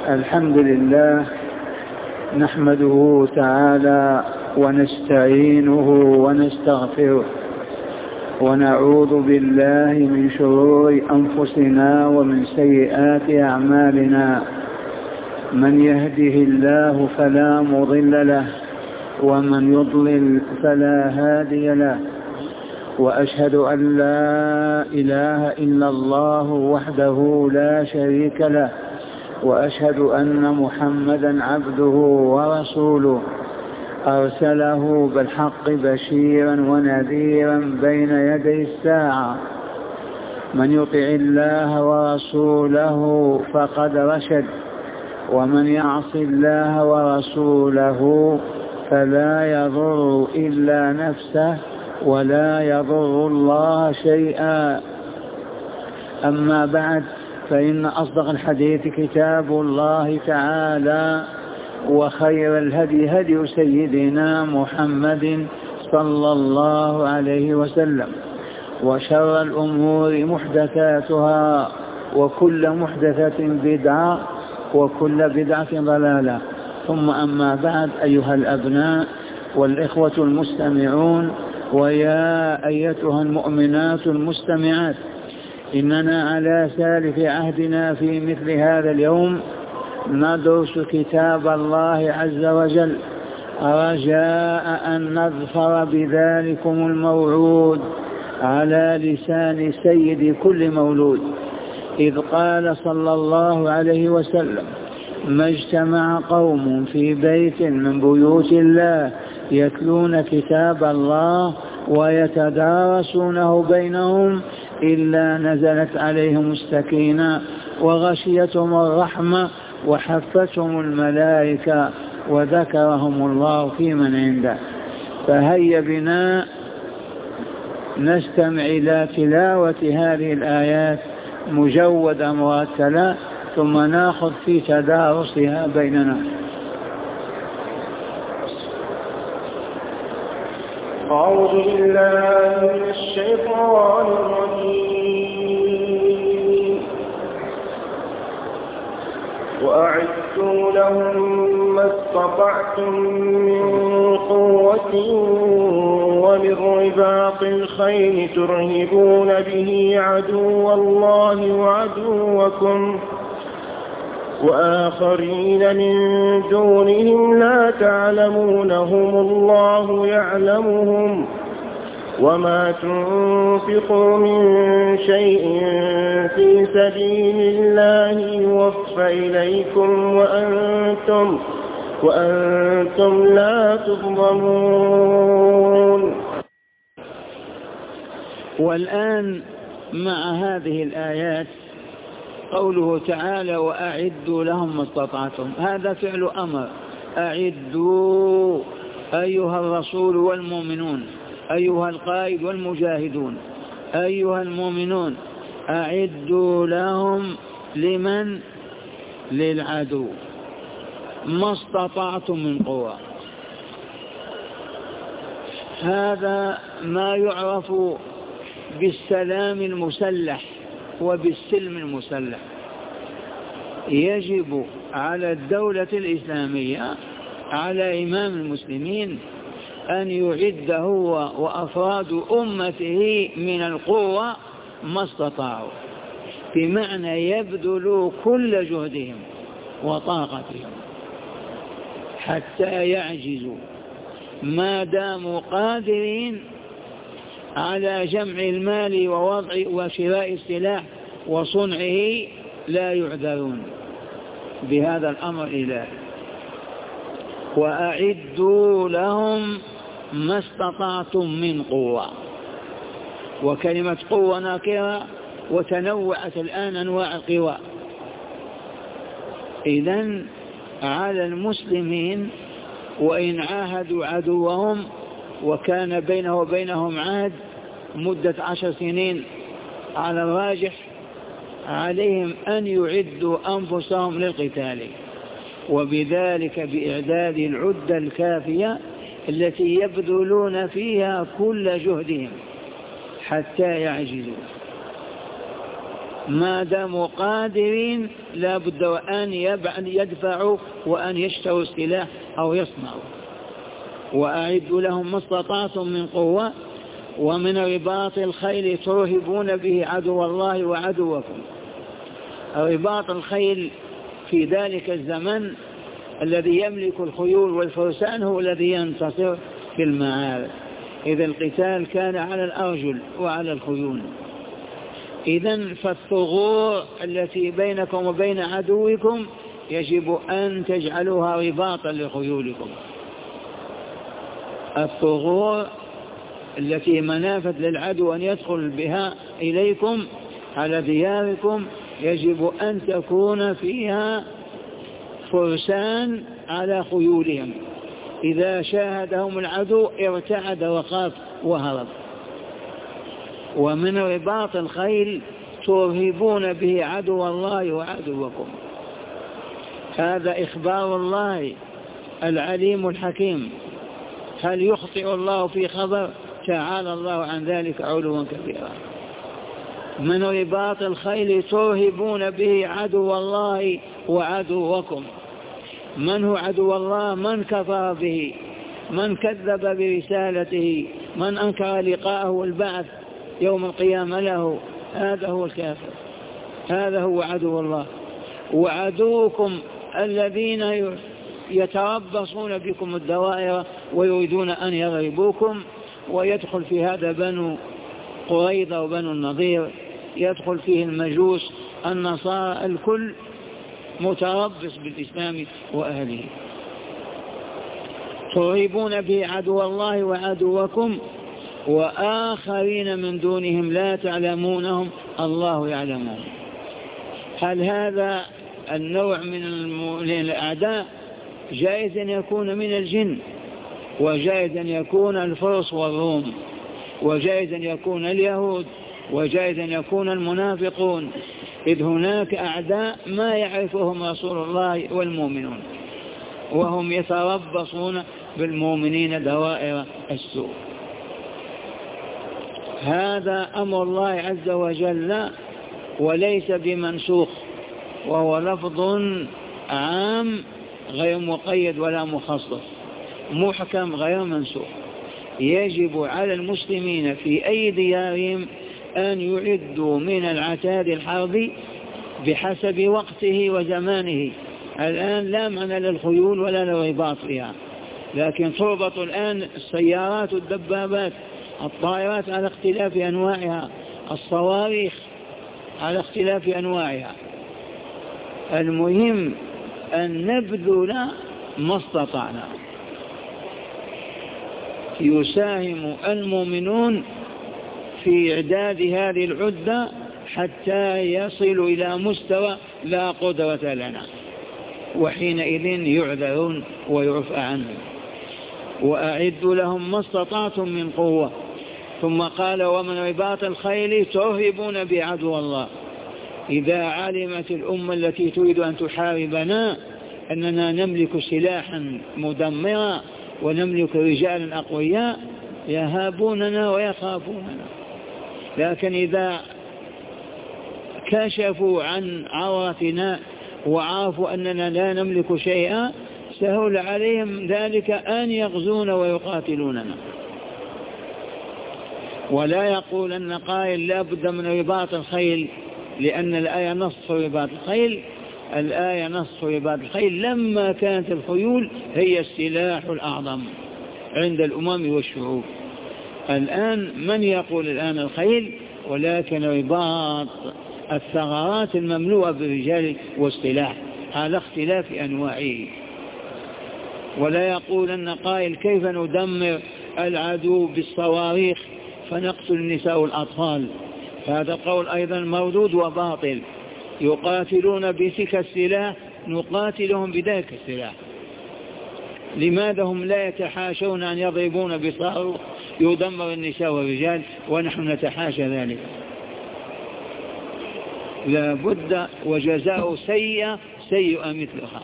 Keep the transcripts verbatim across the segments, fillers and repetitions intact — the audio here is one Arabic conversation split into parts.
الحمد لله نحمده تعالى ونستعينه ونستغفره ونعوذ بالله من شرور أنفسنا ومن سيئات أعمالنا. من يهده الله فلا مضل له ومن يضلل فلا هادي له، وأشهد أن لا إله إلا الله وحده لا شريك له، وأشهد أن محمدا عبده ورسوله أرسله بالحق بشيرا ونذيرا بين يدي الساعة. من يطع الله ورسوله فقد رشد، ومن يعص الله ورسوله فلا يضر إلا نفسه ولا يضر الله شيئا. أما بعد، فإن أصدق الحديث كتاب الله تعالى، وخير الهدي هدي سيدنا محمد صلى الله عليه وسلم، وشر الأمور محدثاتها، وكل محدثة بدعة، وكل بدعة ضلالة. ثم أما بعد، أيها الأبناء والإخوة المستمعون، ويا أيتها المؤمنات المستمعات، إننا على سالف عهدنا في مثل هذا اليوم ندرس كتاب الله عز وجل، رجاء أن نظفر بذلكم الموعود على لسان سيد كل مولود، إذ قال صلى الله عليه وسلم: ما اجتمع قوم في بيت من بيوت الله يتلون كتاب الله ويتدارسونه بينهم إلا نزلت عليهم السكينة وغشيتهم الرحمة وحفتهم الملائكة وذكرهم الله في من عنده. فهيا بنا نستمع إلى تلاوة هذه الآيات مجودة مرتلة، ثم نأخذ في تدارسها بيننا. أعوذ بالله من الشيطان الرجيم. وأعدوا لهم ما استطعتم من قوة ومن رباط الخيل ترهبون به عدو الله وعدوكم وآخرين من دونهم لا تعلمونهم الله يعلمهم، وما تنفقوا من شيء في سبيل الله يوفى إليكم وأنتم, وأنتم لا تظلمون. والآن مع هذه الآيات قوله تعالى: وأعدوا لهم ما استطعتم. هذا فعل أمر. أعدوا أيها الرسول والمؤمنون، أيها القائد والمجاهدون، أيها المؤمنون، أعدوا لهم. لمن؟ للعدو. ما استطعتم من قوة. هذا ما يعرف بالسلام المسلح وبالسلم المسلح. يجب على الدولة الإسلامية، على إمام المسلمين، أن يعد هو وأفراد أمته من القوة ما استطاعوا، بمعنى يبذلوا كل جهدهم وطاقتهم حتى يعجزوا، ما داموا قادرين على جمع المال ووضع وشراء السلاح وصنعه لا يعذرون بهذا الأمر الإلهي. وأعدوا لهم ما استطعتم من قوة. وكلمة قوة ناكرة، وتنوعت الآن أنواع القوى. إذن على المسلمين، وإن عاهدوا عدوهم وكان بينه وبينهم عهد مدة عشر سنين على الراجح، عليهم أن يعدوا أنفسهم للقتال، وبذلك بإعداد العدة الكافية التي يبذلون فيها كل جهدهم حتى يعجزوا. ما داموا قادرين لا بد وأن يدفعوا وأن يشتروا السلاح أو يصنعوا. وأعدوا لهم ما استطعتم من قوة ومن رباط الخيل ترهبون به عدو الله وعدوكم. رباط الخيل في ذلك الزمن الذي يملك الخيول والفرسان هو الذي ينتصر في المعارك، إذا القتال كان على الأرجل وعلى الخيول. إذن فالثغور التي بينكم وبين عدوكم يجب أن تجعلوها رباطا لخيولكم. الثغور التي منافذ للعدو أن يدخل بها إليكم على دياركم يجب أن تكون فيها فرسان على خيولهم، إذا شاهدهم العدو ارتعد وخاف وهرب. ومن رباط الخيل ترهبون به عدو الله وعدوكم. هذا إخبار الله العليم الحكيم، هل يخطئ الله في خبر؟ تعالى الله عن ذلك علوا كبيرا. من رباط الخيل ترهبون به عدو الله وعدوكم. من هو عدو الله؟ من كفر به، من كذب برسالته، من أنكر لقاءه والبعث يوم القيامة له، هذا هو الكافر، هذا هو عدو الله. وعدوكم الذين يتربصون بكم الدوائر ويريدون أن يغلبوكم، ويدخل في هذا بنو قريظة وبنو النضير، يدخل فيه المجوس النصارى، الكل متربص بالإسلام وأهله. ترهبون به عدو الله وعدوكم وآخرين من دونهم لا تعلمونهم الله يعلمون. هل هذا النوع من الأعداء جائز أن يكون من الجن، وجائز أن يكون الفرس والروم، وجائز أن يكون اليهود، وجائز أن يكون المنافقون، إذ هناك أعداء ما يعرفهم رسول الله والمؤمنون، وهم يتربصون بالمؤمنين دوائر السوء. هذا أمر الله عز وجل وليس بمنسوخ، وهو لفظ عام غير مقيد ولا مخصص، محكم غير منسوخ. يجب على المسلمين في أي ديارهم أن يعدوا من العتاد الحربي بحسب وقته وزمانه. الآن لا معنى للخيول ولا للرباط فيها، لكن تربط الآن السيارات والدبابات، الطائرات على اختلاف أنواعها، الصواريخ على اختلاف أنواعها. المهم أن نبذل ما استطعنا. يساهم المؤمنون في إعداد هذه العدة حتى يصلوا إلى مستوى لا قدرة لنا، وحينئذ يعذرون ويعفى عنهم. وأعدوا لهم ما استطعتم من قوة. ثم قال ومن رباط الخيل ترهبون بعدو الله. إذا علمت الأمة التي تريد أن تحاربنا أننا نملك سلاحا مدمرا ونملك رجالا أقوياء يهابوننا ويخافوننا، لكن إذا كشفوا عن عورتنا وعرفوا أننا لا نملك شيئا سهل عليهم ذلك أن يغزون ويقاتلوننا. ولا يقول أن قائل لا بد من رباط الخيل، لأن الآية نص رباط الخيل. الآية نص رباط الخيل لما كانت الخيول هي السلاح الأعظم عند الأمم والشعوب. الآن من يقول الآن الخيل، ولكن رباط الثغرات المملوءة بالرجال والسلاح على اختلاف أنواعه. ولا يقول أن قائل كيف ندمر العدو بالصواريخ فنقتل النساء والأطفال، هذا قول أيضا مردود وباطل. يقاتلون بسك السلاح نقاتلهم بذلك السلاح. لماذا هم لا يتحاشون أن يضربون بصاروخ يدمر النساء والرجال ونحن نتحاشى ذلك؟ لا بد، وجزاء سيئة سيئة مثلها.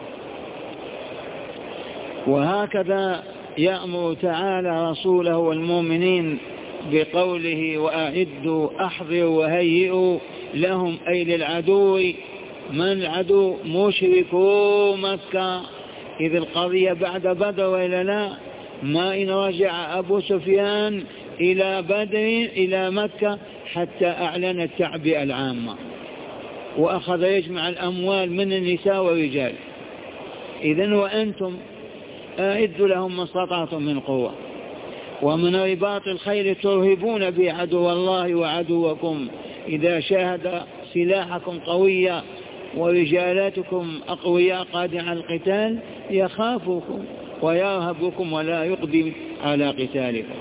وهكذا يأمر تعالى رسوله والمؤمنين بقوله وأعدوا أحضروا وهيئوا لهم أي للعدو. من العدو؟ مشركو مكة. إذ القضية بعد بدر وإلا لا؟ ما إن رجع أبو سفيان إلى بدر إلى مكة حتى أعلن التعبئة العامة وأخذ يجمع الأموال من النساء والرجال. إذن وأنتم أعدوا لهم ما استطعتم من قوة، ومن رباط الخيل ترهبون به عدو الله وعدوكم إذا شاهد سلاحكم قوية ورجالاتكم أقوياء قادرين على القتال يخافكم ويرهبكم ولا يقدم على قتالكم.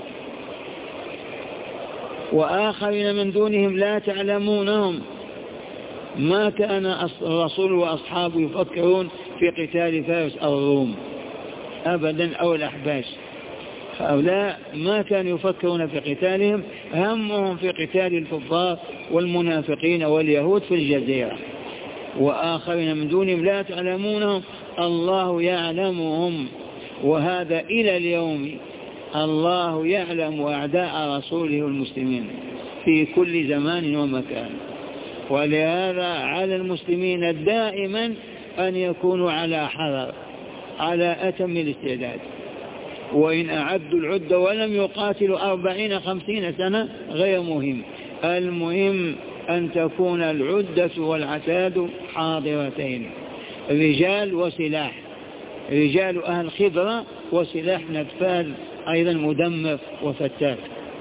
وآخرين من دونهم لا تعلمونهم. ما كان الرسول وأصحابه يفكرون في قتال فارس أو الروم أبدا أو الأحباش، هؤلاء ما كانوا يفكرون في قتالهم، همهم في قتال الكفار والمنافقين واليهود في الجزيرة. وآخرين من دونهم لا تعلمونهم الله يعلمهم. وهذا إلى اليوم الله يعلم أعداء رسوله المسلمين في كل زمان ومكان. ولهذا على المسلمين دائما أن يكونوا على حذر، على أتم الاستعداد. وإن أعدوا العدة ولم يقاتلوا أربعين خمسين سنة غير مهم، المهم أن تكون العدة والعتاد حاضرتين، رجال وسلاح، رجال أهل خبرة وسلاح نتفاذ أيضا مدمر وفتاك.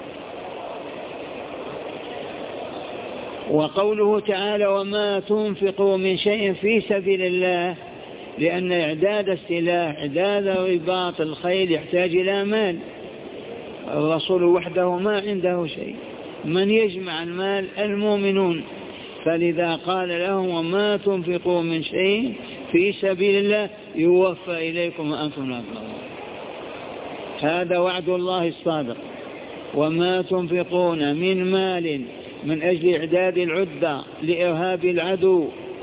وقوله تعالى وما تنفقوا من شيء في سبيل الله، لأن إعداد السلاح إعداد رباط الخيل يحتاج إلى مال. الرسول وحده ما عنده شيء، من يجمع المال؟ المؤمنون. فلذا قال لهم وما تنفقوا من شيء في سبيل الله يوفى إليكم وأنتم لا تظلمون. هذا وعد الله الصادق. وما تنفقون من مال من أجل إعداد العدة لإرهاب العدو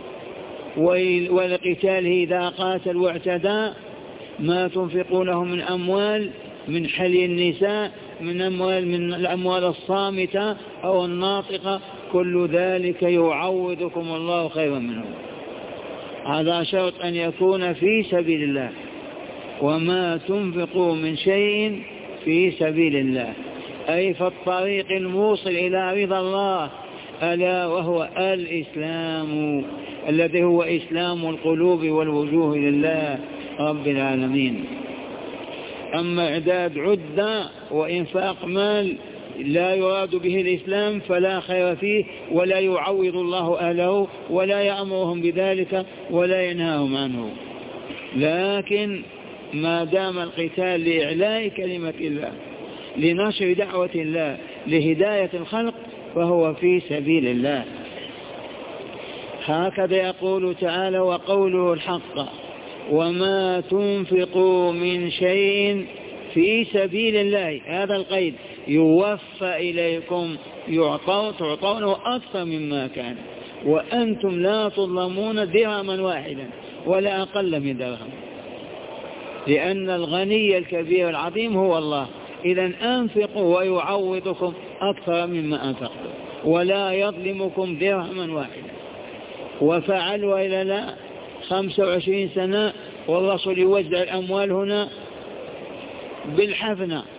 ولقتاله إذا قاتل واعتدى، ما تنفقونه من أموال، من حلي النساء، من أموال من الأموال الصامتة أو الناطقة، كل ذلك يعوضكم الله خيرا منه. هذا شرط أن يكون في سبيل الله. وما تنفقوا من شيء في سبيل الله أي في الطريق الموصل إلى رضا الله، ألا وهو الإسلام الذي هو إسلام القلوب والوجوه لله رب العالمين. أما إعداد عدة وإنفاق مال لا يراد به الإسلام فلا خير فيه، ولا يعوض الله أهله ولا يأمرهم بذلك ولا ينهاهم عنه. لكن ما دام القتال لإعلاء كلمة الله، لنشر دعوة الله، لهداية الخلق، فهو في سبيل الله. هكذا يقول تعالى وقوله الحق وما تنفقوا من شيء في سبيل الله، هذا القيد، يوفى إليكم، تعطونه أكثر مما كان، وأنتم لا تظلمون درهما واحدا ولا أقل من درهم، لأن الغني الكبير العظيم هو الله. إذن أنفقوا ويعوضكم أكثر مما أنفقتم ولا يظلمكم درهما واحدا. وفعلوا إلى لا خمسة وعشرين سنة والرسول يوزع الأموال هنا بالحفنة